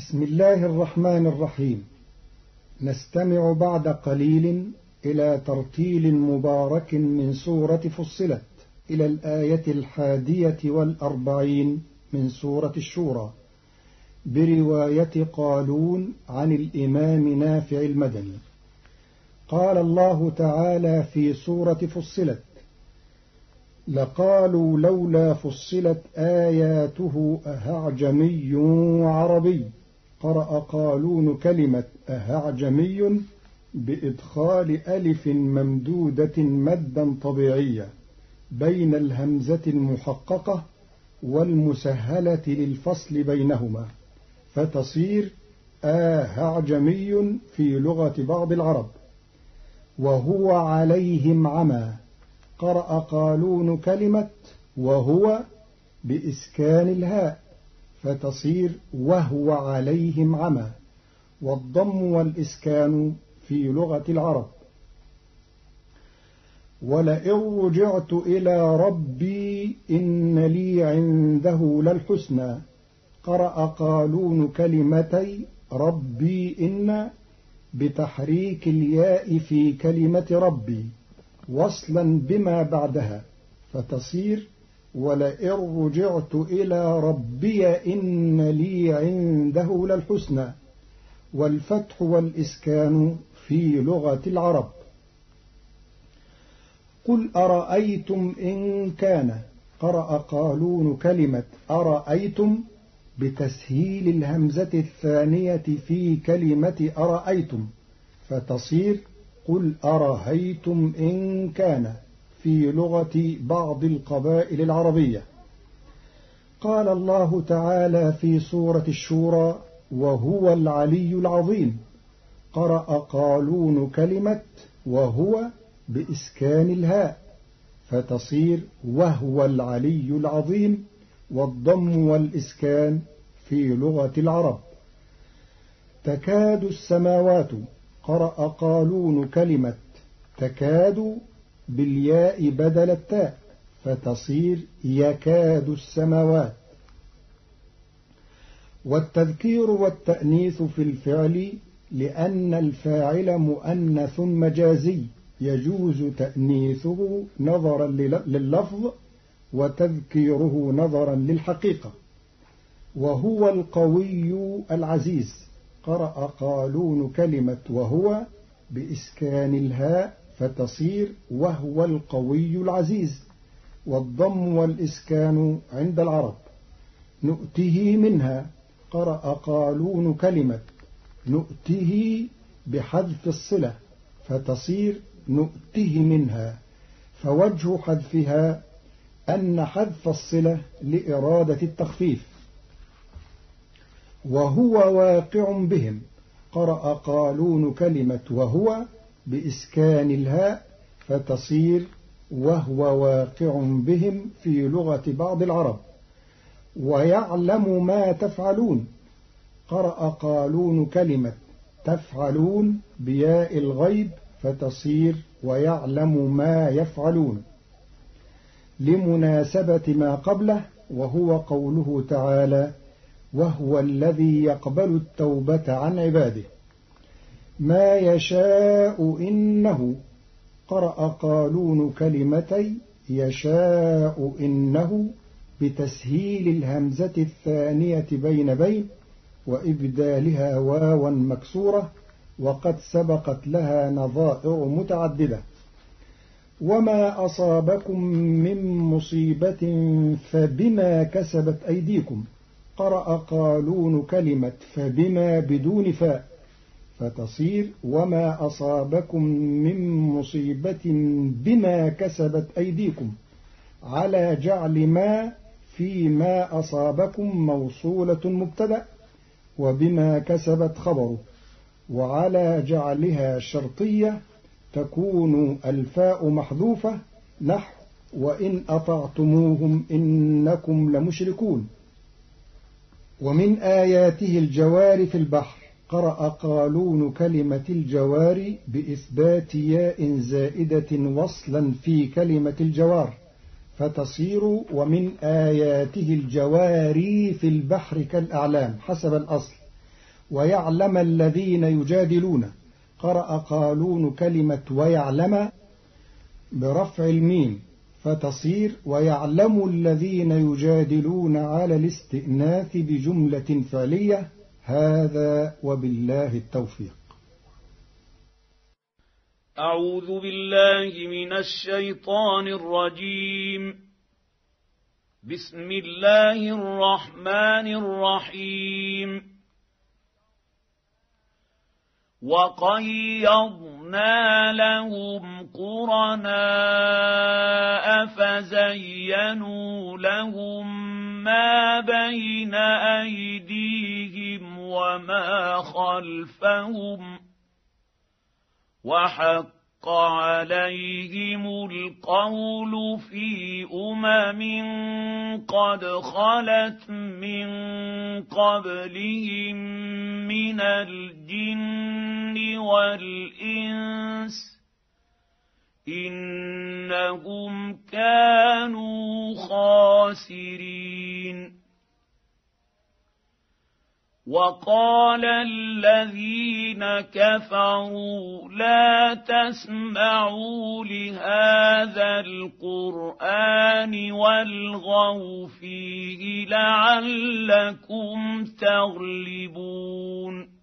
بسم الله الرحمن الرحيم. نستمع بعد قليل إلى ترتيل مبارك من سورة فصلت إلى الآية 41 من سورة الشورى برواية قالون عن الإمام نافع المدني. قال الله تعالى في سورة فصلت: لقالوا لولا فصلت آياته أهعجمي وعربي. قرأ قالون كلمة أهعجمي بإدخال ألف ممدودة مدا طبيعيا بين الهمزة المحققة والمسهلة للفصل بينهما، فتصير أهعجمي في لغة بعض العرب. وهو عليهم عمى. قرأ قالون كلمة وهو بإسكان الهاء فتصير وهو عليهم عمى، والضم والإسكان في لغة العرب. ولئن رجعت إلى ربي إن لي عنده للحسنى. قرأ قالون كلمتي ربي إن بتحريك الياء في كلمة ربي وصلا بما بعدها، فتصير ولئن رجعت إلى ربي إن لي عنده للحسنى، والفتح والإسكان في لغة العرب. قل أرأيتم إن كان. قرأ قالون كلمة أرأيتم بتسهيل الهمزة الثانية في كلمة أرأيتم، فتصير قل أرهيتم إن كان في لغة بعض القبائل العربية. قال الله تعالى في سورة الشورى: وهو العلي العظيم. قرأ قالون كلمة وهو بإسكان الهاء فتصير وهو العلي العظيم، والضم والإسكان في لغة العرب. تكاد السماوات. قرأ قالون كلمة تكاد بالياء بدل التاء فتصير يكاد السماوات. والتذكير والتأنيث في الفعل لأن الفاعل مؤنث مجازي يجوز تأنيثه نظرا لللفظ وتذكيره نظرا للحقيقة. وهو القوي العزيز. قرأ قالون كلمة وهو بإسكان الهاء فتصير وهو القوي العزيز، والضم والإسكان عند العرب. نؤته منها. قرأ قالون كلمة نؤته بحذف الصلة فتصير نؤته منها، فوجه حذفها أن حذف الصلة لإرادة التخفيف. وهو واقع بهم. قرأ قالون كلمة وهو بإسكان الهاء فتصير وهو واقع بهم في لغة بعض العرب. ويعلم ما تفعلون. قرأ قالون كلمة تفعلون بياء الغيب فتصير ويعلم ما يفعلون لمناسبة ما قبله، وهو قوله تعالى: وهو الذي يقبل التوبة عن عباده. ما يشاء إنه. قرأ قالون كلمتي يشاء إنه بتسهيل الهمزة الثانية بين وإبدالها واوا مكسورة، وقد سبقت لها نظائر متعددة. وما أصابكم من مصيبة فبما كسبت أيديكم. قرأ قالون كلمة فبما بدون فاء فتصير وما أصابكم من مصيبة بما كسبت أيديكم، على جعل ما في ما أصابكم موصولة مبتدأ وبما كسبت خبره، وعلى جعلها شرطية تكون الفاء محذوفة نحو وإن أطعتموهم إنكم لمشركون. ومن آياته الجوار في البحر. قرأ قالون كلمة الجوار بإثبات ياء زائدة وصلا في كلمة الجوار فتصير ومن آياته الجواري في البحر كالأعلام حسب الأصل، ويعلم الذين يجادلون. قرأ قالون كلمة ويعلم برفع الميم فتصير ويعلم الذين يجادلون على الاستئناث بجملة فعلية. هذا وبالله التوفيق. أعوذ بالله من الشيطان الرجيم. بسم الله الرحمن الرحيم. وقيضنا لهم قرناء فزينوا لهم ما بين أيديهم وما خلفهم وحق عليهم القول في قد خلت من قبلهم من الجن والإنس إنهم كانوا خاسرين. وقال الذين كفروا لا تسمعوا لهذا القرآن والغوا فيه لعلكم تغلبون.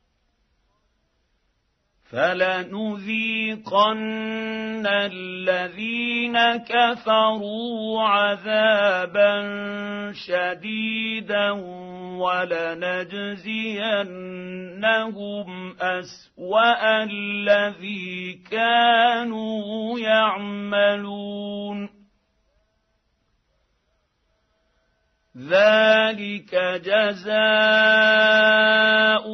فلنذيقن الذين كفروا عذابا شديدا ولنجزينهم أسوأ الذي كانوا يعملون. ذلك جزاء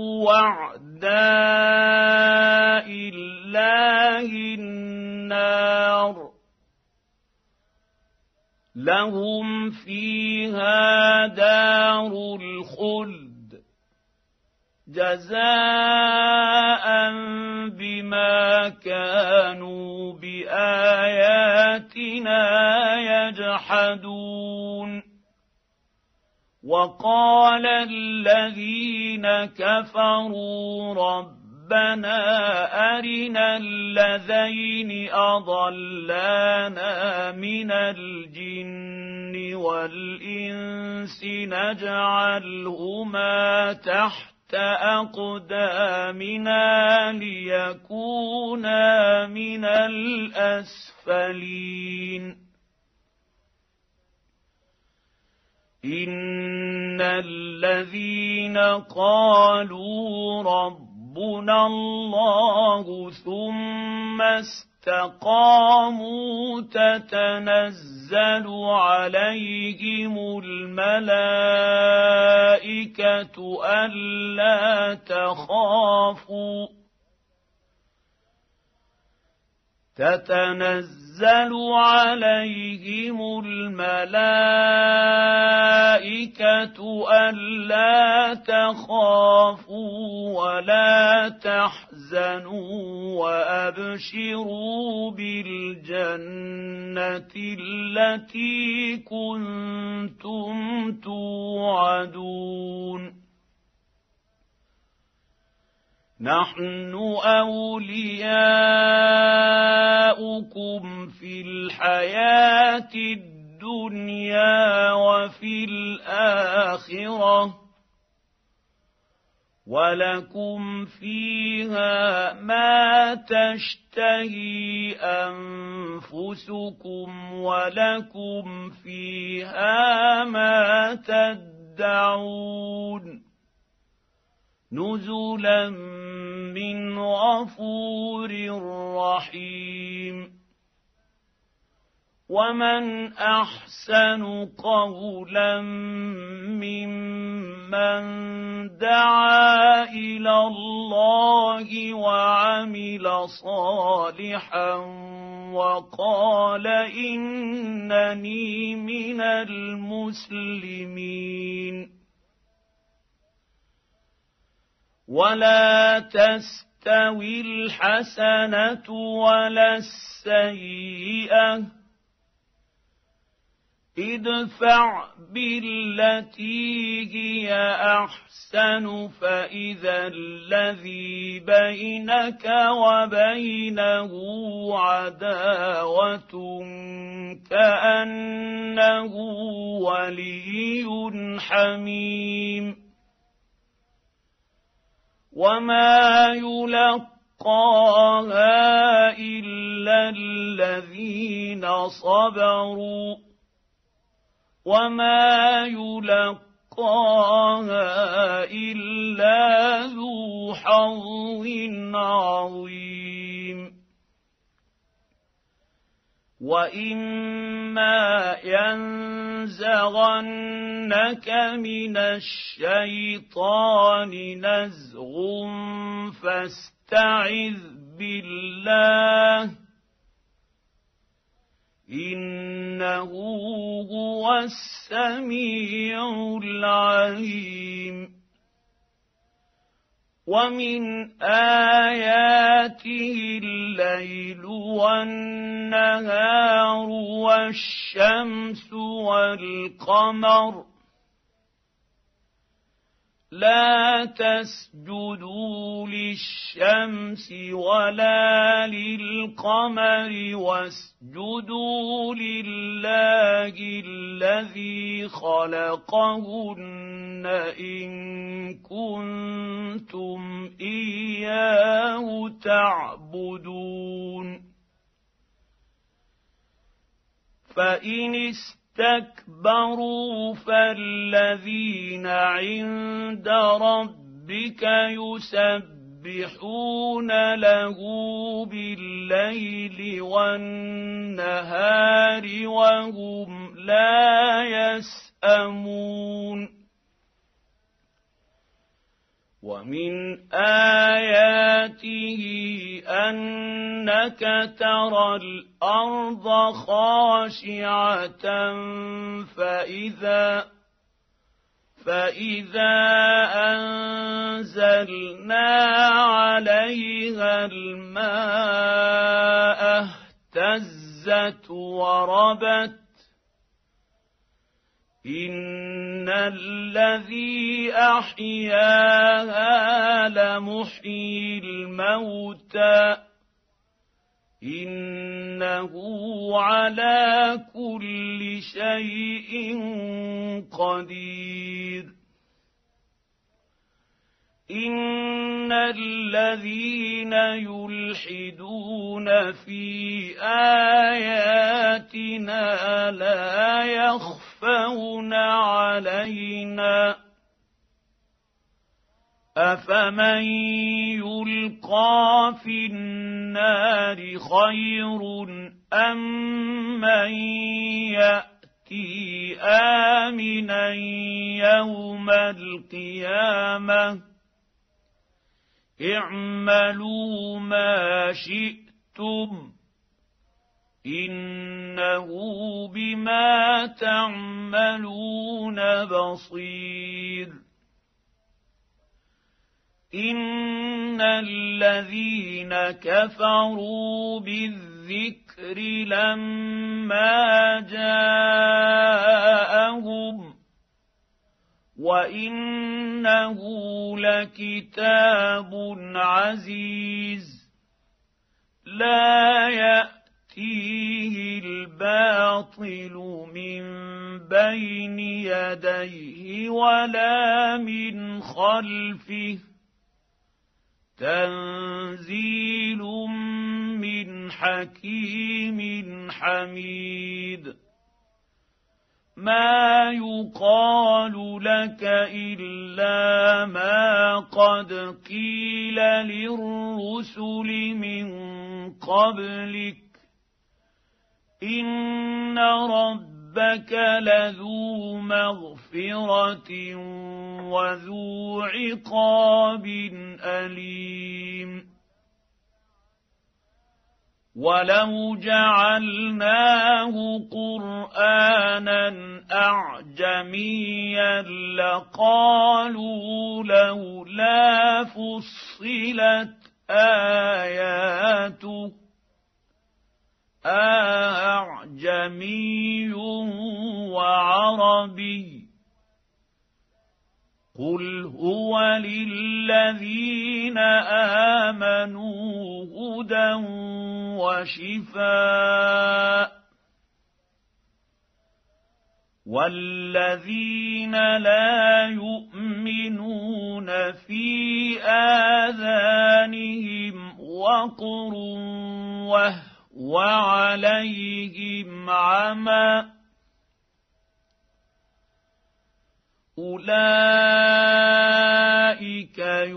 أعداء الله النار لهم فيها دار الخلد جزاء بما كانوا بآياتنا يجحدون. وقال الذين كفروا ربنا أرنا الذين أضلانا من الجن والإنس نجعلهما تحت أقدامنا ليكونا من الأسفلين. إن الذين قالوا ربنا الله ثم استقاموا تتنزل عليهم الملائكة ألا تخافوا تتنزل عليهم الملائكة ألا تخافوا ولا تحزنوا وأبشروا بالجنة التي كنتم توعدون. نحن أولياؤكم في الحياة الدنيا وفي الآخرة ولكم فيها ما تشتهي أنفسكم ولكم فيها ما تدعون نزلا من غفور رحيم. ومن أحسن قولا ممن دعا إلى الله وعمل صالحا وقال إنني من المسلمين. ولا تستوي الحسنة ولا السيئة ادفع بالتي هي أحسن فإذا الذي بينك وبينه عداوة كأنه ولي حميم وما يلقاها إلا الذين صبروا وما يلقاها إلا ذو حظ عظيم وإما ينزغنك من الشيطان نزغ فاستعذ بالله إنه هو السميع العليم ومن آياته الليل والنهار والشمس والقمر لا تسجدوا للشمس ولا للقمر واسجدوا لله الذي خلقهن إن كنتم إياه تعبدون فإن استكبروا فالذين عند ربك يسبحون له بالليل والنهار وهم لا يسأمون ومن آياته أنك ترى الأرض خاشعة فإذا أنزلنا عليها الماء اهتزت وربت إن الذي أحياها لمحيي الموتى إنه على كل شيء قدير إن الذين يلحدون في آياتنا لا يخفون علينا أفمن يلقى في النار خير أم من يأتي آمنا يوم القيامة اعملوا ما شئتم إنه بما تعملون بصير إن الذين كفروا بالذكر لما جاءهم وإنه لكتاب عزيز لا يأتيه الباطل من بين يديه ولا من خلفه تنزيل من حكيم حميد ما يقال لك إلا ما قد قيل للرسل من قبلك إن ربك لذو مغفرة وذو عقاب أليم ولو جعلناه قرآنا أعجميا لقالوا لولا فصلت آياته أعجمي وعربي قل هو للذين آمنوا هدى وشفاء والذين لا يؤمنون في آذانهم وقر وهو عليهم عمى أولئك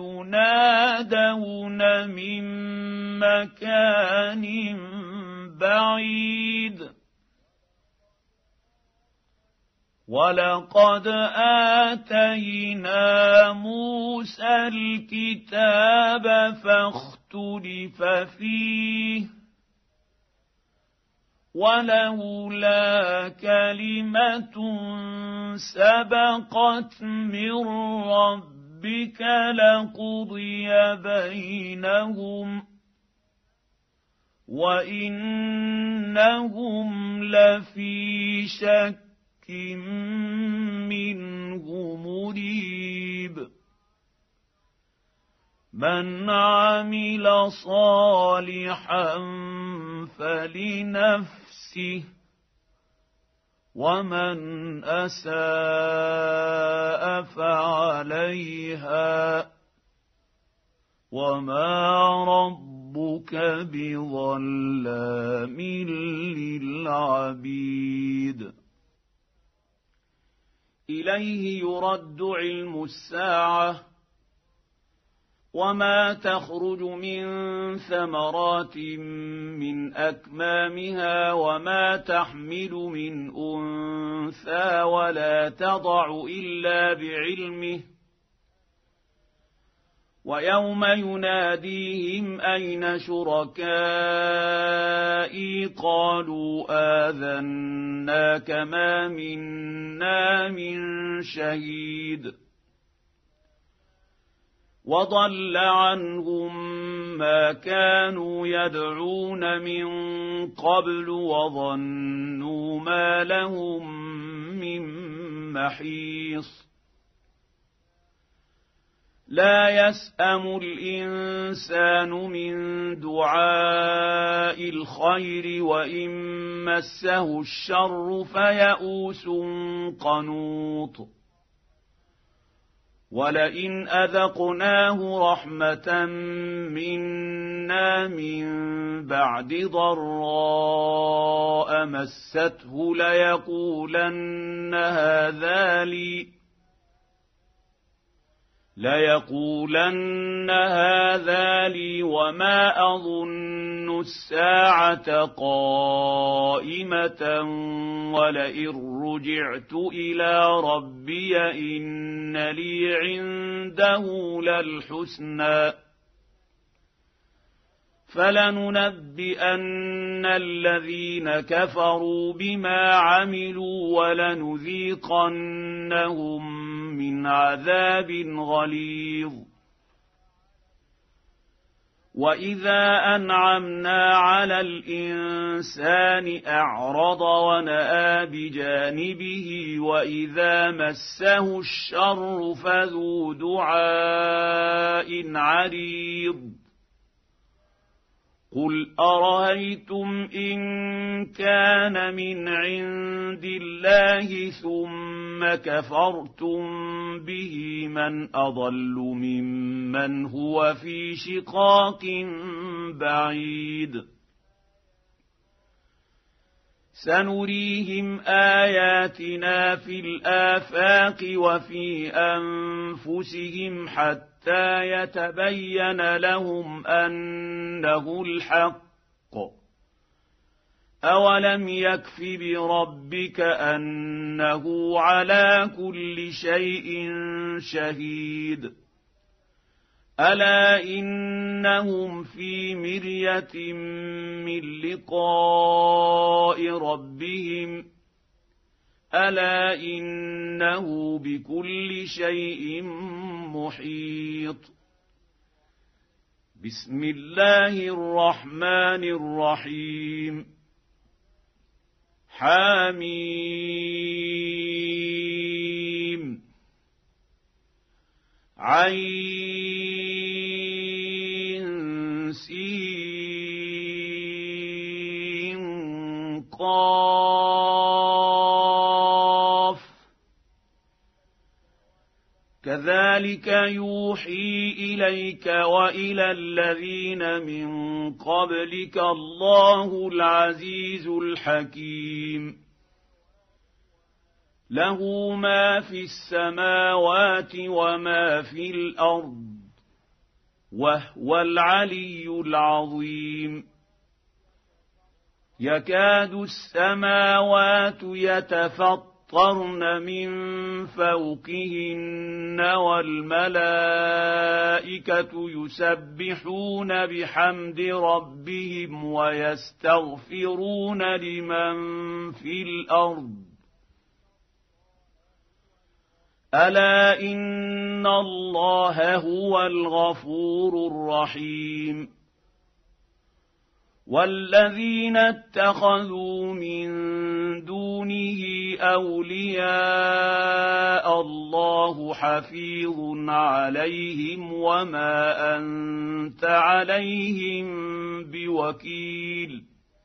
ينادون من مكان بعيد ولقد آتينا موسى الكتاب فاختلف فيه ولولا كلمة سبقت من ربك لقضي بينهم وإنهم لفي شك منه مريب من عمل صالحا فلنفسه ومن أساء فعليها وما ربك بظلام للعبيد إليه يرد علم الساعة وما تخرج من ثمرات من أكمامها وما تحمل من أنثى ولا تضع إلا بعلمه ويوم يناديهم أين شركائي قالوا آذناك ما منا من شهيد وضل عنهم ما كانوا يدعون من قبل وظنوا ما لهم من محيص لا يسأم الإنسان من دعاء الخير وإن مسه الشر فيئوس قنوط ولئن أذقناه رحمة منا من بعد ضراء مسته ليقولن هذا لي وما أظن الساعة قائمة ولئن رجعت إلى ربي إن لي عنده للحسنى فلننبئن الذين كفروا بما عملوا ولنذيقنهم من عذاب غليظ وإذا أنعمنا على الإنسان أعرض ونأى بجانبه وإذا مسه الشر فذو دعاء عريض قل أرأيتم إن كان من عند الله ثم كفرتم به من أضل ممن هو في شقاق بعيد سنريهم آياتنا في الآفاق وفي أنفسهم حتى يتبين لهم أنه الحق أولم يكف بربك أنه على كل شيء شهيد ألا إنهم في مرية من لقاء ربهم ألا إنه بكل شيء محيط بسم الله الرحمن الرحيم حميم عين سين قاف كذلك يوحي إليك وإلى الذين من قبلك الله العزيز الحكيم له ما في السماوات وما في الأرض وهو العلي العظيم يكاد السماوات يتفطرن من فوقهن والملائكة يسبحون بحمد ربهم ويستغفرون لمن في الأرض ألا إن الله هو الغفور الرحيم والذين اتخذوا من دونه أولياء الله حفيظ عليهم وما أنت عليهم بوكيل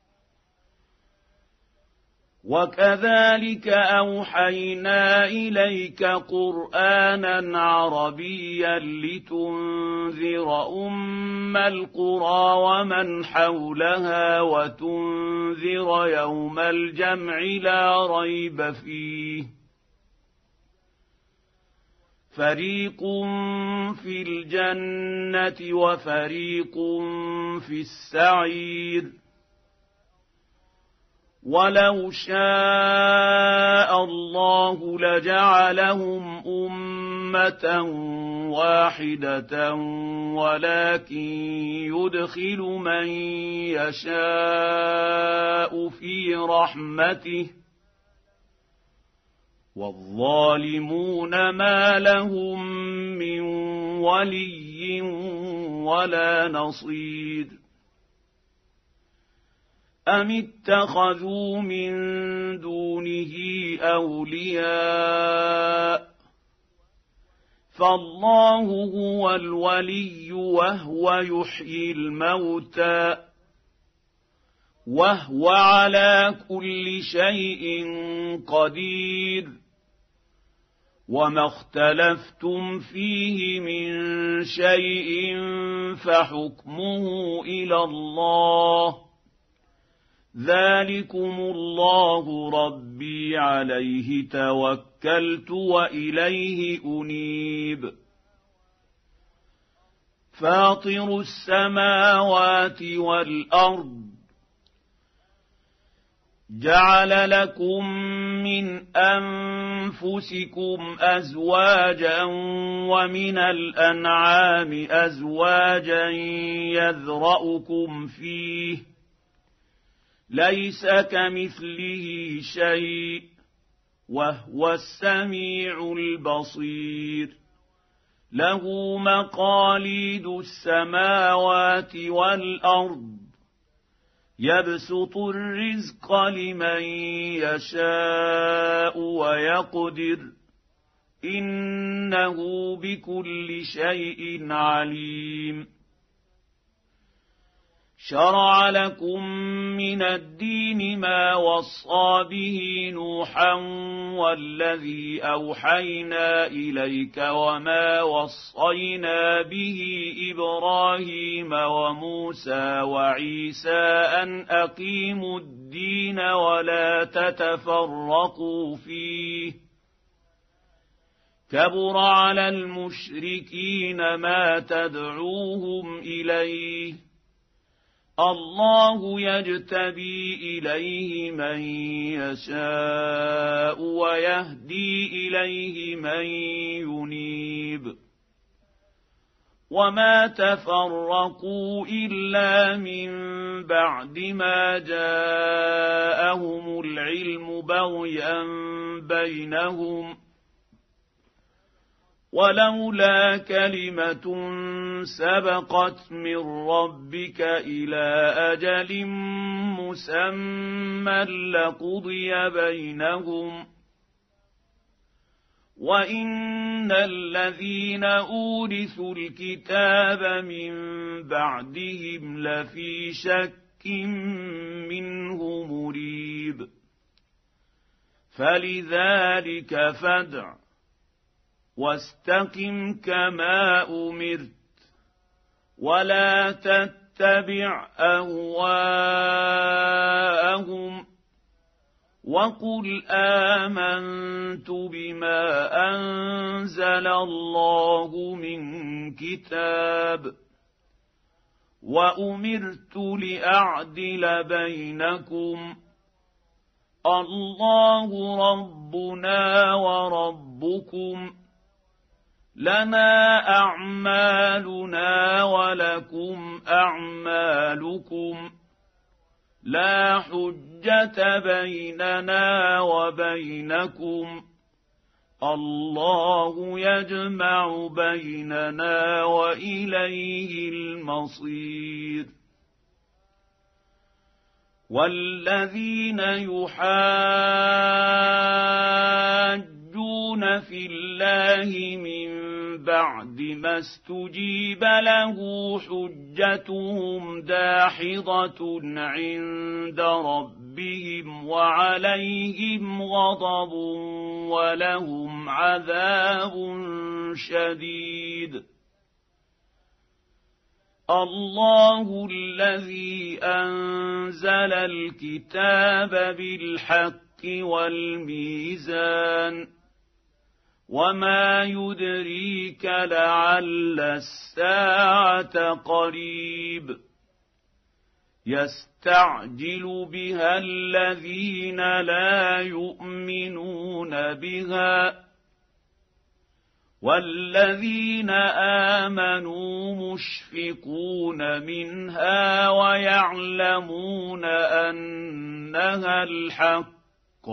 وكذلك أوحينا إليك قرآنا عربيا لتنذر أم القرى ومن حولها وتنذر يوم الجمع لا ريب فيه فريق في الجنة وفريق في السعير ولو شاء الله لجعلهم أمة واحدة ولكن يدخل من يشاء في رحمته والظالمون ما لهم من ولي ولا نصير أم اتخذوا من دونه أولياء فالله هو الولي وهو يحيي الموتى وهو على كل شيء قدير وما اختلفتم فيه من شيء فحكمه إلى الله ذلكم الله ربي عليه توكلت وإليه أنيب فاطر السماوات والأرض جعل لكم من أنفسكم أزواجا ومن الأنعام أزواجا يذرأكم فيه ليس كمثله شيء وهو السميع البصير له مقاليد السماوات والأرض يبسط الرزق لمن يشاء ويقدر إنه بكل شيء عليم شرع لكم من الدين ما وصى به نوحا والذي أوحينا إليك وما وصينا به إبراهيم وموسى وعيسى أن أقيموا الدين ولا تتفرقوا فيه كبر على المشركين ما تدعوهم إليه الله يجتبي إليه من يشاء ويهدي إليه من ينيب وما تفرقوا إلا من بعد ما جاءهم العلم بغيا بينهم ولولا كلمة سبقت من ربك إلى أجل مسمى لقضي بينهم وإن الذين أورثوا الكتاب من بعدهم لفي شك منه مريب فلذلك فادع واستقم كما أمرت ولا تتبع أهواءهم وقل آمنت بما أنزل الله من كتاب وأمرت لأعدل بينكم الله ربنا وربكم لنا أعمالنا ولكم أعمالكم لا حجة بيننا وبينكم الله يجمع بيننا وإليه المصير والذين يحاجون في الله من بعد ما استجيب له حجتهم داحضة عند ربهم وعليهم غضب ولهم عذاب شديد الله الذي أنزل الكتاب بالحق والميزان وما يدريك لعل الساعة قريب يستعجل بها الذين لا يؤمنون بها والذين آمنوا مشفقون منها ويعلمون أنها الحق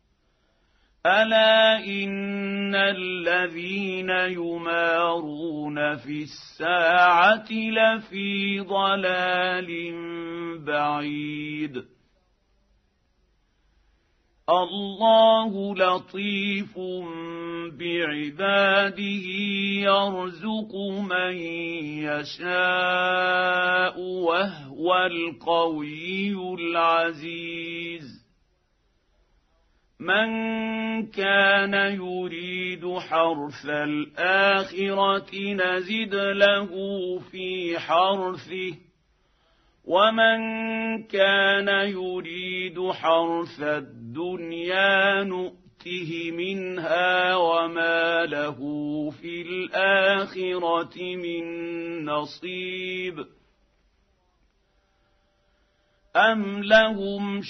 ألا إن الذين يمارون في الساعة لفي ضلال بعيد الله لطيف بعباده يرزق من يشاء وهو القوي العزيز من كان يريد حرث الآخرة نزد له في حرثه ومن كان يريد حرث الدنيا نؤته منها وما له في الآخرة من نصيب أم لهم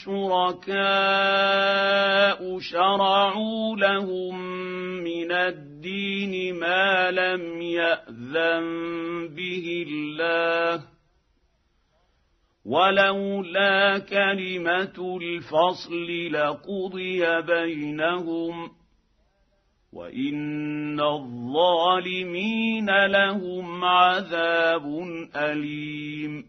شركاء شرعوا لهم من الدين ما لم يأذن به الله ولولا كلمة الفصل لقضي بينهم وإن الظالمين لهم عذاب أليم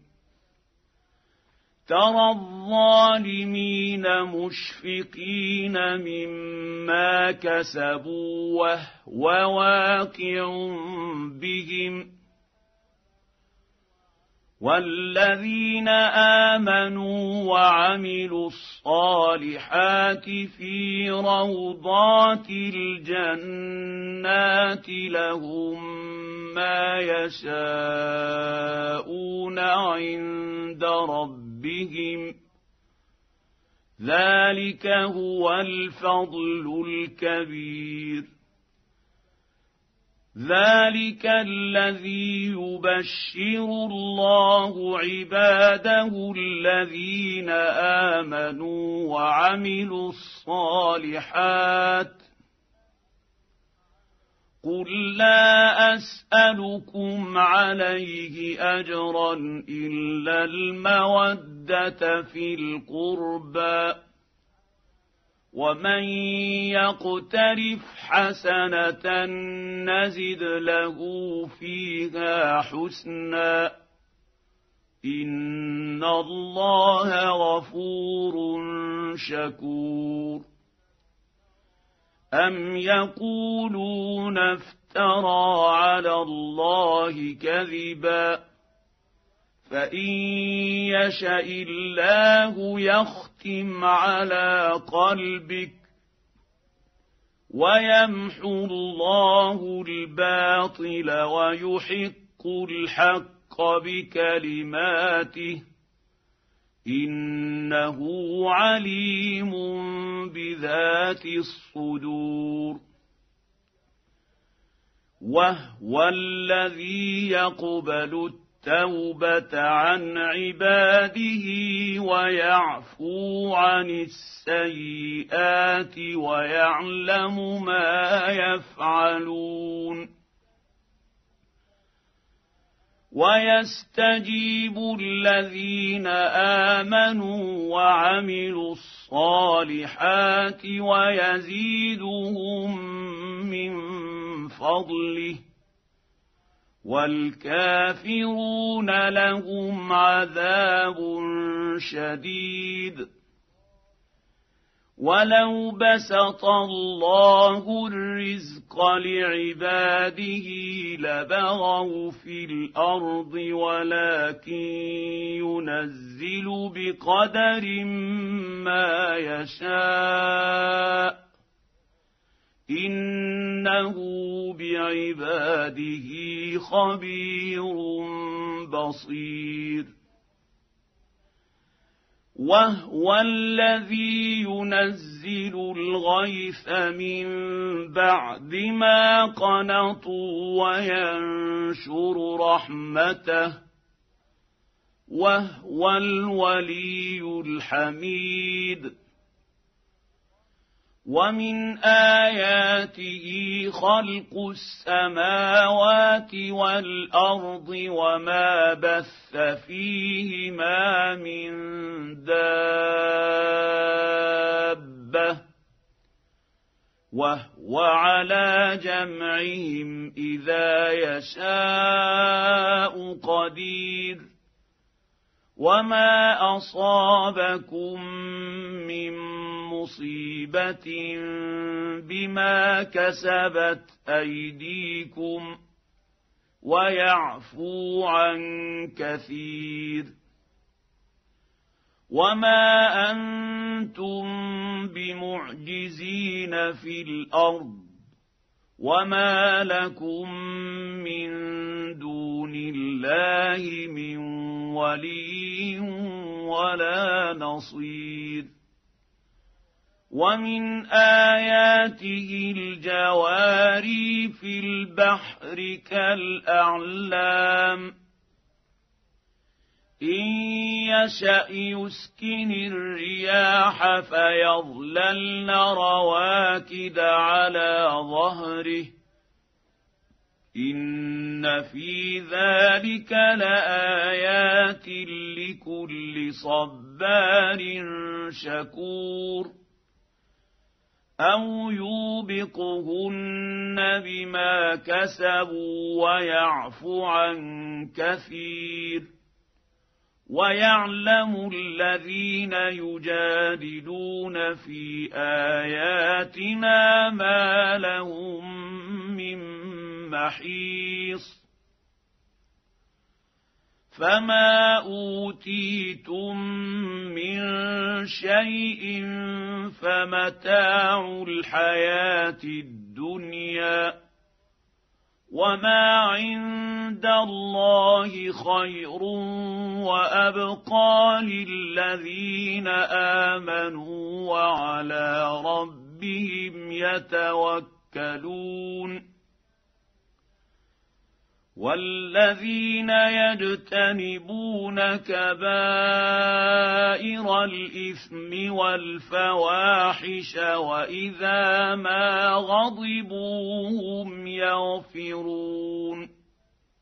ترى الظالمين مشفقين مما كسبوا وهو واقع بهم والذين آمنوا وعملوا الصالحات في روضات الجنات لهم ما يشاءون عند ربهم ذلك هو الفضل الكبير ذلك الذي يبشر الله عباده الذين آمنوا وعملوا الصالحات قل لا أسألكم عليه أجرا إلا المودة في القربى ومن يقترف حسنة نزد له فيها حسنا إن الله غفور شكور أم يقولون افترى على الله كذبا فإن يشأ الله يختم على قلبك ويمحو الله الباطل ويحق الحق بكلماته إنه عليم بذات الصدور وهو الذي يقبل التوبة عن عباده ويعفو عن السيئات ويعلم ما يفعلون ويستجيب الذين آمنوا وعملوا الصالحات ويزيدهم من فضله والكافرون لهم عذاب شديد ولو بسط الله الرزق لعباده لبغوا في الأرض ولكن ينزل بقدر ما يشاء إنه بعباده خبير بصير وهو الذي ينزل الغيث من بعد ما قنطوا وينشر رحمته وهو الولي الحميد ومن آياته خلق السماوات والأرض وما بث فيهما من دابة وهو على جمعهم إذا يشاء قدير وما أصابكم من مصيبة بما كسبت أيديكم ويعفو عن كثير وما أنتم بمعجزين في الأرض وما لكم من دون الله من ولي ولا نصير ومن آياته الجواري في البحر كالأعلام إن يشأ يسكن الرياح فيظللن رواكد على ظهره إن في ذلك لآيات لكل صبار شكور أو يوبقهن بما كسبوا ويعفو عن كثير ويعلم الذين يجادلون في آياتنا ما لهم من محيص فما أوتيتم من شيء فمتاع الحياة الدنيا وما عند الله خير وأبقى للذين آمنوا وعلى ربهم يتوكلون والذين يجتنبون كبائر الإثم والفواحش وإذا ما غضبوا هم يغفرون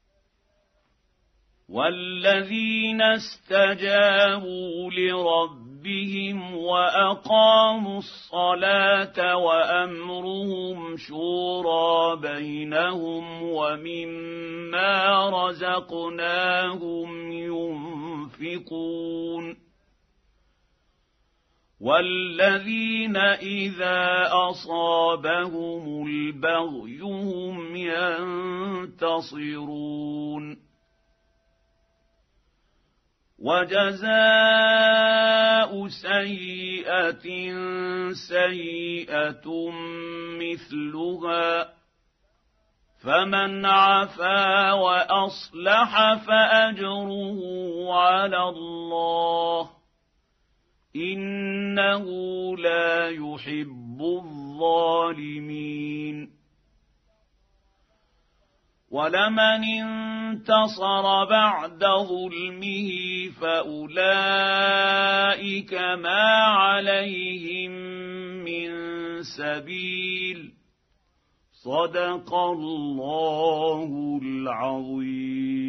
والذين استجابوا لربهم ربهم وأقاموا الصلاة وأمرهم شورى بينهم ومما رزقناهم ينفقون والذين إذا أصابهم البغي هم ينتصرون وجزاء سيئة سيئة مثلها فمن عفا وأصلح فأجره على الله إنه لا يحب الظالمين ولمن انتصر بعد ظلمه فأولئك ما عليهم من سبيل صدق الله العظيم.